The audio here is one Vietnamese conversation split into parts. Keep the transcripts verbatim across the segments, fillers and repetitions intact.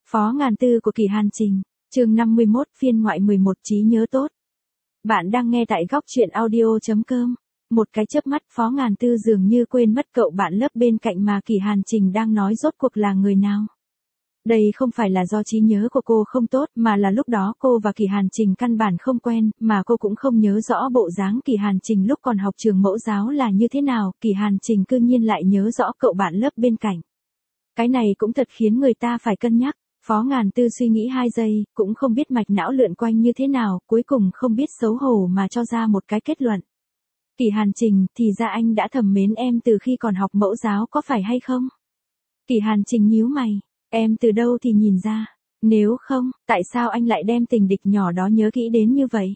Phó Ngàn Tư của Kỳ Hàn Trình, chương năm mươi mốt, phiên ngoại mười một, trí nhớ tốt. Bạn đang nghe tại góc truyện audio chấm com. Một cái chớp mắt Phó Ngàn Tư dường như quên mất cậu bạn lớp bên cạnh mà Kỳ Hàn Trình đang nói rốt cuộc là người nào. Đây không phải là do trí nhớ của cô không tốt mà là lúc đó cô và Kỳ Hàn Trình căn bản không quen, mà cô cũng không nhớ rõ bộ dáng Kỳ Hàn Trình lúc còn học trường mẫu giáo là như thế nào. Kỳ Hàn Trình cư nhiên lại nhớ rõ cậu bạn lớp bên cạnh. Cái này cũng thật khiến người ta phải cân nhắc. Phó Ngàn Tư suy nghĩ hai giây, cũng không biết mạch não lượn quanh như thế nào, cuối cùng không biết xấu hổ mà cho ra một cái kết luận. Kỳ Hàn Trình, thì ra anh đã thầm mến em từ khi còn học mẫu giáo có phải hay không? Kỳ Hàn Trình nhíu mày, em từ đâu thì nhìn ra, nếu không, tại sao anh lại đem tình địch nhỏ đó nhớ kỹ đến như vậy?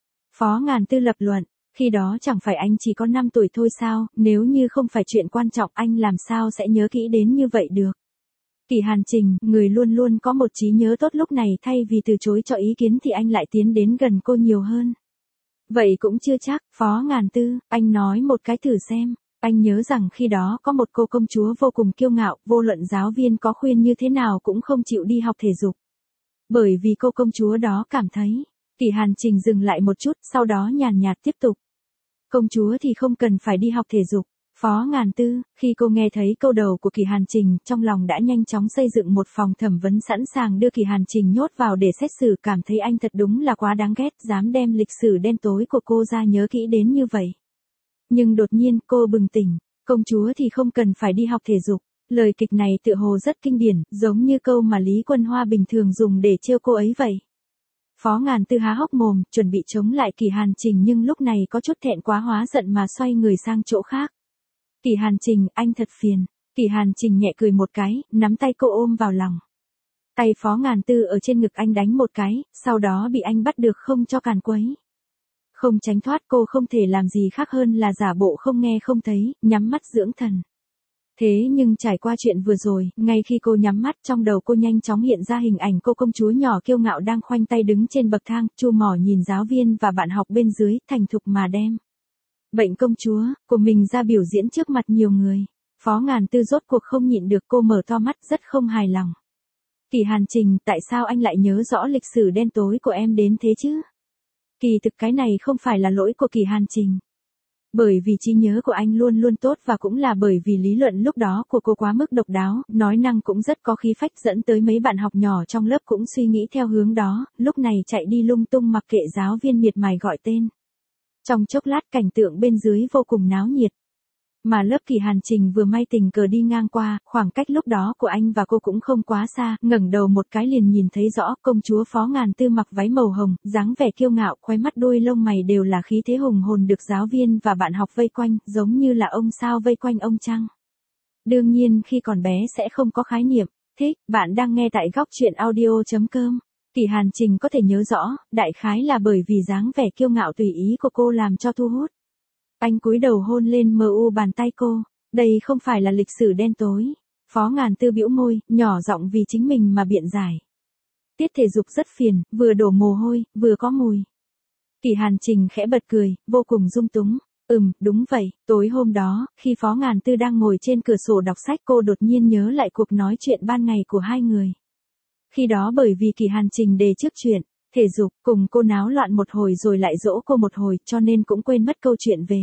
Phó Ngàn Tư lập luận, khi đó chẳng phải anh chỉ có năm tuổi thôi sao, nếu như không phải chuyện quan trọng anh làm sao sẽ nhớ kỹ đến như vậy được. Kỳ Hàn Trình, người luôn luôn có một trí nhớ tốt lúc này thay vì từ chối cho ý kiến thì anh lại tiến đến gần cô nhiều hơn. Vậy cũng chưa chắc, Phó Ngàn Tư, anh nói một cái thử xem. Anh nhớ rằng khi đó có một cô công chúa vô cùng kiêu ngạo, vô luận giáo viên có khuyên như thế nào cũng không chịu đi học thể dục. Bởi vì cô công chúa đó cảm thấy, Kỳ Hàn Trình dừng lại một chút, sau đó nhàn nhạt tiếp tục. Công chúa thì không cần phải đi học thể dục. Phó Ngàn Tư, khi cô nghe thấy câu đầu của Kỳ Hàn Trình, trong lòng đã nhanh chóng xây dựng một phòng thẩm vấn sẵn sàng đưa Kỳ Hàn Trình nhốt vào để xét xử, cảm thấy anh thật đúng là quá đáng ghét, dám đem lịch sử đen tối của cô ra nhớ kỹ đến như vậy. Nhưng đột nhiên cô bừng tỉnh, công chúa thì không cần phải đi học thể dục. Lời kịch này tựa hồ rất kinh điển, giống như câu mà Lý Quân Hoa bình thường dùng để trêu cô ấy vậy. Phó Ngàn Tư há hốc mồm, chuẩn bị chống lại Kỳ Hàn Trình nhưng lúc này có chút thẹn quá hóa giận mà xoay người sang chỗ khác. Kỳ Hàn Trình, anh thật phiền. Kỳ Hàn Trình nhẹ cười một cái, nắm tay cô ôm vào lòng. Tay Phó Ngàn Tư ở trên ngực anh đánh một cái, sau đó bị anh bắt được không cho càn quấy. Không tránh thoát, cô không thể làm gì khác hơn là giả bộ không nghe không thấy, nhắm mắt dưỡng thần. Thế nhưng trải qua chuyện vừa rồi, ngay khi cô nhắm mắt trong đầu cô nhanh chóng hiện ra hình ảnh cô công chúa nhỏ kiêu ngạo đang khoanh tay đứng trên bậc thang, chu mỏ nhìn giáo viên và bạn học bên dưới, thành thục mà đem bệnh công chúa của mình ra biểu diễn trước mặt nhiều người. Phó Ngàn Tư rốt cuộc không nhịn được, cô mở to mắt rất không hài lòng. Kỳ Hàn Trình, tại sao anh lại nhớ rõ lịch sử đen tối của em đến thế chứ? Kỳ thực cái này không phải là lỗi của Kỳ Hàn Trình. Bởi vì trí nhớ của anh luôn luôn tốt và cũng là bởi vì lý luận lúc đó của cô quá mức độc đáo, nói năng cũng rất có khí phách dẫn tới mấy bạn học nhỏ trong lớp cũng suy nghĩ theo hướng đó, lúc này chạy đi lung tung mặc kệ giáo viên miệt mài gọi tên. Trong chốc lát cảnh tượng bên dưới vô cùng náo nhiệt. Mà lớp Kỳ Hàn Trình vừa may tình cờ đi ngang qua, khoảng cách lúc đó của anh và cô cũng không quá xa, ngẩng đầu một cái liền nhìn thấy rõ công chúa Phó Ngàn Tư mặc váy màu hồng, dáng vẻ kiêu ngạo, khóe mắt đuôi lông mày đều là khí thế hùng hồn được giáo viên và bạn học vây quanh, giống như là ông sao vây quanh ông trăng. Đương nhiên khi còn bé sẽ không có khái niệm, thích, bạn đang nghe tại góc truyện audio chấm com. Kỳ Hàn Trình có thể nhớ rõ, đại khái là bởi vì dáng vẻ kiêu ngạo tùy ý của cô làm cho thu hút. Anh cúi đầu hôn lên mờ u bàn tay cô, đây không phải là lịch sử đen tối. Phó Ngàn Tư bĩu môi, nhỏ giọng vì chính mình mà biện giải. Tiết thể dục rất phiền, vừa đổ mồ hôi, vừa có mùi. Kỳ Hàn Trình khẽ bật cười, vô cùng dung túng. Ừm, đúng vậy, tối hôm đó, khi Phó Ngàn Tư đang ngồi trên cửa sổ đọc sách cô đột nhiên nhớ lại cuộc nói chuyện ban ngày của hai người. Khi đó bởi vì Kỳ Hàn Trình đề trước chuyện thể dục, cùng cô náo loạn một hồi rồi lại dỗ cô một hồi, cho nên cũng quên mất câu chuyện về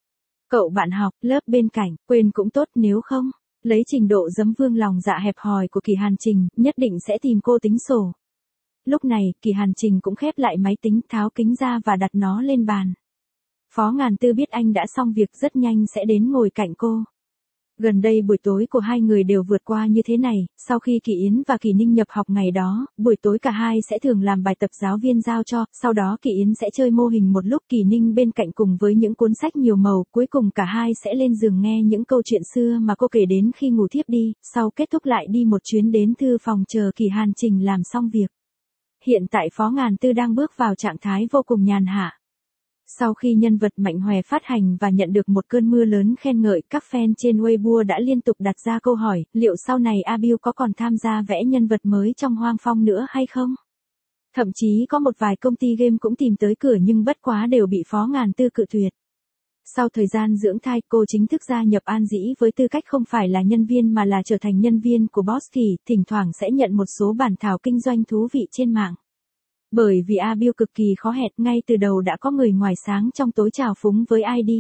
cậu bạn học, lớp bên cạnh, quên cũng tốt, nếu không, lấy trình độ dấm vương lòng dạ hẹp hòi của Kỳ Hàn Trình, nhất định sẽ tìm cô tính sổ. Lúc này, Kỳ Hàn Trình cũng khép lại máy tính, tháo kính ra và đặt nó lên bàn. Phó Ngàn Tư biết anh đã xong việc rất nhanh sẽ đến ngồi cạnh cô. Gần đây buổi tối của hai người đều vượt qua như thế này, sau khi Kỳ Yến và Kỳ Ninh nhập học ngày đó, buổi tối cả hai sẽ thường làm bài tập giáo viên giao cho, sau đó Kỳ Yến sẽ chơi mô hình một lúc, Kỳ Ninh bên cạnh cùng với những cuốn sách nhiều màu, cuối cùng cả hai sẽ lên giường nghe những câu chuyện xưa mà cô kể đến khi ngủ thiếp đi, sau kết thúc lại đi một chuyến đến thư phòng chờ Kỳ Hàn Trình làm xong việc. Hiện tại Phó Ngàn Tư đang bước vào trạng thái vô cùng nhàn hạ. Sau khi nhân vật Mạnh Hòe phát hành và nhận được một cơn mưa lớn khen ngợi, các fan trên Weibo đã liên tục đặt ra câu hỏi, liệu sau này Abiu có còn tham gia vẽ nhân vật mới trong Hoang Phong nữa hay không? Thậm chí có một vài công ty game cũng tìm tới cửa nhưng bất quá đều bị Phó Ngàn Tư cự tuyệt. Sau thời gian dưỡng thai, cô chính thức gia nhập An Dĩ với tư cách không phải là nhân viên mà là trở thành nhân viên của Boss Kỳ, thỉnh thoảng sẽ nhận một số bản thảo kinh doanh thú vị trên mạng. Bởi vì A Bill cực kỳ khó hẹn, ngay từ đầu đã có người ngoài sáng trong tối trào phúng với i đê.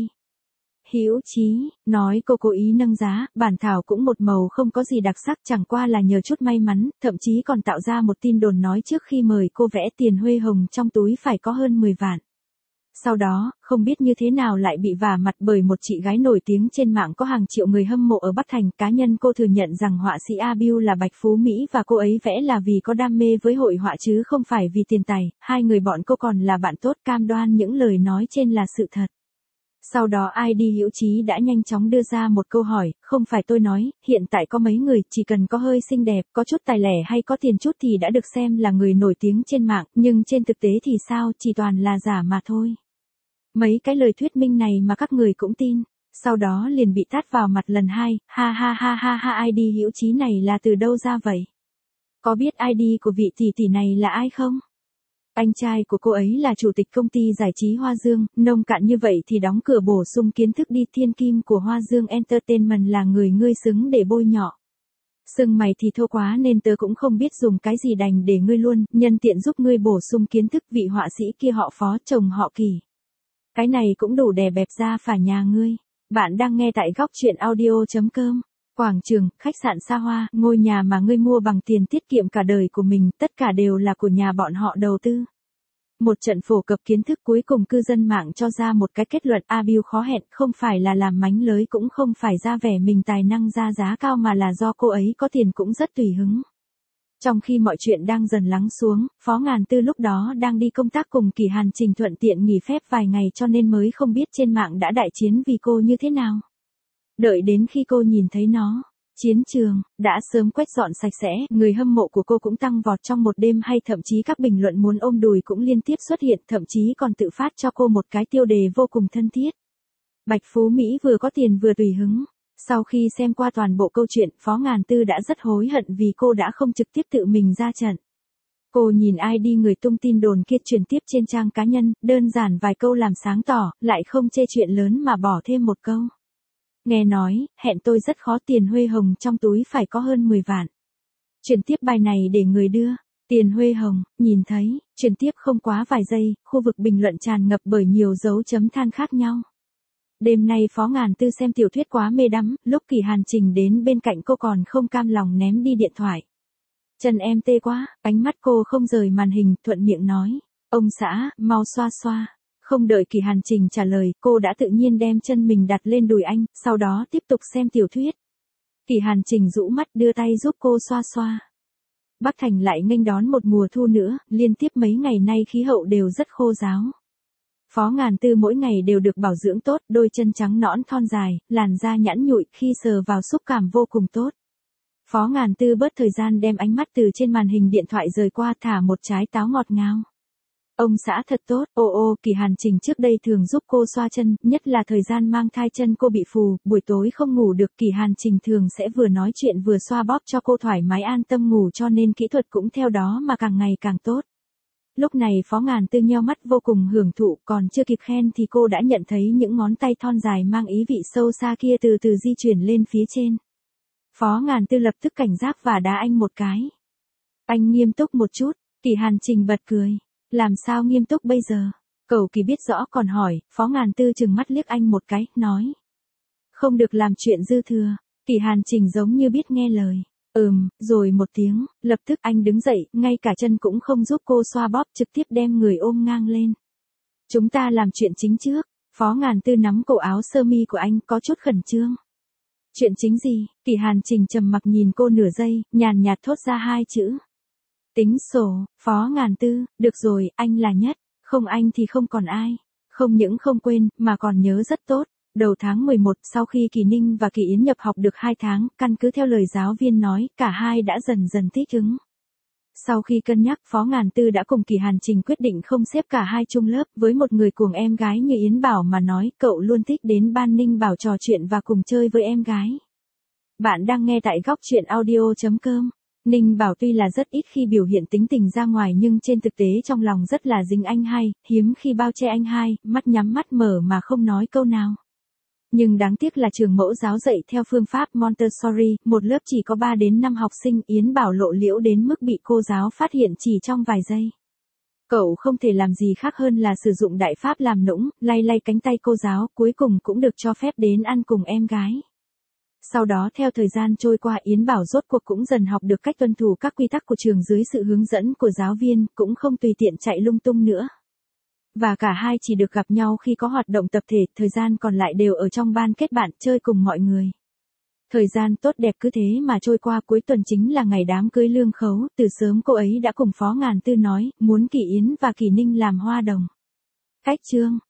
Hữu Chí, nói cô cố ý nâng giá, bản thảo cũng một màu không có gì đặc sắc, chẳng qua là nhờ chút may mắn, thậm chí còn tạo ra một tin đồn nói trước khi mời cô vẽ tiền huê hồng trong túi phải có hơn mười vạn. Sau đó, không biết như thế nào lại bị vả mặt bởi một chị gái nổi tiếng trên mạng có hàng triệu người hâm mộ ở Bắc Thành. Cá nhân cô thừa nhận rằng họa sĩ A Bill là Bạch Phú Mỹ và cô ấy vẽ là vì có đam mê với hội họa chứ không phải vì tiền tài. Hai người bọn cô còn là bạn tốt, cam đoan những lời nói trên là sự thật. Sau đó i đê Hữu Chí đã nhanh chóng đưa ra một câu hỏi, không phải tôi nói, hiện tại có mấy người chỉ cần có hơi xinh đẹp, có chút tài lẻ hay có tiền chút thì đã được xem là người nổi tiếng trên mạng, nhưng trên thực tế thì sao, chỉ toàn là giả mà thôi. Mấy cái lời thuyết minh này mà các người cũng tin, sau đó liền bị tát vào mặt lần hai, ha ha ha ha ha i đê Hữu Chí này là từ đâu ra vậy? Có biết i đê của vị tỷ tỷ này là ai không? Anh trai của cô ấy là chủ tịch công ty giải trí Hoa Dương, nông cạn như vậy thì đóng cửa bổ sung kiến thức đi, thiên kim của Hoa Dương Entertainment là người ngươi xứng để bôi nhọ. Sưng mày thì thô quá nên tớ cũng không biết dùng cái gì đành để ngươi luôn, nhân tiện giúp ngươi bổ sung kiến thức, vị họa sĩ kia họ Phó, chồng họ Kỳ. Cái này cũng đủ đè bẹp ra phả nhà ngươi. Bạn đang nghe tại góc truyện audio chấm com. Quảng trường, khách sạn xa hoa, ngôi nhà mà ngươi mua bằng tiền tiết kiệm cả đời của mình, tất cả đều là của nhà bọn họ đầu tư. Một trận phổ cập kiến thức cuối cùng cư dân mạng cho ra một cái kết luận, A Bill khó hẹn, không phải là làm mánh lới, cũng không phải ra vẻ mình tài năng ra giá cao mà là do cô ấy có tiền cũng rất tùy hứng. Trong khi mọi chuyện đang dần lắng xuống, Phó Ngàn Tư lúc đó đang đi công tác cùng Kỳ Hàn Trình, thuận tiện nghỉ phép vài ngày cho nên mới không biết trên mạng đã đại chiến vì cô như thế nào. Đợi đến khi cô nhìn thấy nó, chiến trường đã sớm quét dọn sạch sẽ, người hâm mộ của cô cũng tăng vọt trong một đêm, hay thậm chí các bình luận muốn ôm đùi cũng liên tiếp xuất hiện, thậm chí còn tự phát cho cô một cái tiêu đề vô cùng thân thiết. Bạch Phú Mỹ vừa có tiền vừa tùy hứng. Sau khi xem qua toàn bộ câu chuyện, Phó Ngàn Tư đã rất hối hận vì cô đã không trực tiếp tự mình ra trận. Cô nhìn i đê người tung tin đồn kia truyền tiếp trên trang cá nhân, đơn giản vài câu làm sáng tỏ, lại không chê chuyện lớn mà bỏ thêm một câu. Nghe nói, hẹn tôi rất khó, tiền huê hồng trong túi phải có hơn mười vạn. Chuyển tiếp bài này để người đưa. Tiền huê hồng, nhìn thấy, chuyển tiếp không quá vài giây, khu vực bình luận tràn ngập bởi nhiều dấu chấm than khác nhau. Đêm nay Phó Ngàn Tư xem tiểu thuyết quá mê đắm, lúc Kỳ Hàn Trình đến bên cạnh cô còn không cam lòng ném đi điện thoại. Chân em tê quá, ánh mắt cô không rời màn hình, thuận miệng nói. Ông xã, mau xoa xoa. Không đợi Kỳ Hàn Trình trả lời, cô đã tự nhiên đem chân mình đặt lên đùi anh, sau đó tiếp tục xem tiểu thuyết. Kỳ Hàn Trình rũ mắt đưa tay giúp cô xoa xoa. Bắc Thành lại nghênh đón một mùa thu nữa, liên tiếp mấy ngày nay khí hậu đều rất khô ráo. Phó Ngàn Tư mỗi ngày đều được bảo dưỡng tốt, đôi chân trắng nõn thon dài, làn da nhẵn nhụi, khi sờ vào xúc cảm vô cùng tốt. Phó Ngàn Tư bớt thời gian đem ánh mắt từ trên màn hình điện thoại rời qua, thả một trái táo ngọt ngào. Ông xã thật tốt, ô ô, Kỳ Hàn Trình trước đây thường giúp cô xoa chân, nhất là thời gian mang thai chân cô bị phù, buổi tối không ngủ được, Kỳ Hàn Trình thường sẽ vừa nói chuyện vừa xoa bóp cho cô thoải mái an tâm ngủ, cho nên kỹ thuật cũng theo đó mà càng ngày càng tốt. Lúc này Phó Ngàn Tư nheo mắt vô cùng hưởng thụ, còn chưa kịp khen thì cô đã nhận thấy những ngón tay thon dài mang ý vị sâu xa kia từ từ di chuyển lên phía trên. Phó Ngàn Tư lập tức cảnh giác và đá anh một cái. Anh nghiêm túc một chút, Kỳ Hàn Trình bật cười. Làm sao nghiêm túc bây giờ? Cậu Kỳ biết rõ còn hỏi, Phó Ngàn Tư trừng mắt liếc anh một cái, nói. Không được làm chuyện dư thừa. Kỳ Hàn Trình giống như biết nghe lời. Ừm, rồi một tiếng, lập tức anh đứng dậy, ngay cả chân cũng không giúp cô xoa bóp, trực tiếp đem người ôm ngang lên. Chúng ta làm chuyện chính trước. Phó Ngàn Tư nắm cổ áo sơ mi của anh, có chút khẩn trương. Chuyện chính gì? Kỳ Hàn Trình trầm mặc nhìn cô nửa giây, nhàn nhạt thốt ra hai chữ. Tính sổ. Phó Ngàn Tư, được rồi, anh là nhất, không anh thì không còn ai. Không những không quên, mà còn nhớ rất tốt. Đầu tháng mười một, sau khi Kỳ Ninh và Kỳ Yến nhập học được hai tháng, căn cứ theo lời giáo viên nói, cả hai đã dần dần thích ứng. Sau khi cân nhắc, Phó Ngàn Tư đã cùng Kỳ Hàn Trình quyết định không xếp cả hai chung lớp, với một người cuồng em gái như Yến Bảo mà nói, cậu luôn thích đến ban Ninh Bảo trò chuyện và cùng chơi với em gái. Bạn đang nghe tại góc truyện audio chấm com. Ninh Bảo tuy là rất ít khi biểu hiện tính tình ra ngoài nhưng trên thực tế trong lòng rất là dính anh hai, hiếm khi bao che anh hai, mắt nhắm mắt mở mà không nói câu nào. Nhưng đáng tiếc là trường mẫu giáo dạy theo phương pháp Montessori, một lớp chỉ có ba đến năm học sinh, Yến Bảo lộ liễu đến mức bị cô giáo phát hiện chỉ trong vài giây. Cậu không thể làm gì khác hơn là sử dụng đại pháp làm nũng, lay lay cánh tay cô giáo, cuối cùng cũng được cho phép đến ăn cùng em gái. Sau đó theo thời gian trôi qua, Yến Bảo rốt cuộc cũng dần học được cách tuân thủ các quy tắc của trường dưới sự hướng dẫn của giáo viên, cũng không tùy tiện chạy lung tung nữa. Và cả hai chỉ được gặp nhau khi có hoạt động tập thể, thời gian còn lại đều ở trong ban kết bạn, chơi cùng mọi người. Thời gian tốt đẹp cứ thế mà trôi qua, cuối tuần chính là ngày đám cưới Lương Khấu, từ sớm cô ấy đã cùng Phó Ngàn Tư nói, muốn Kỳ Yến và Kỳ Ninh làm hoa đồng. Cách chương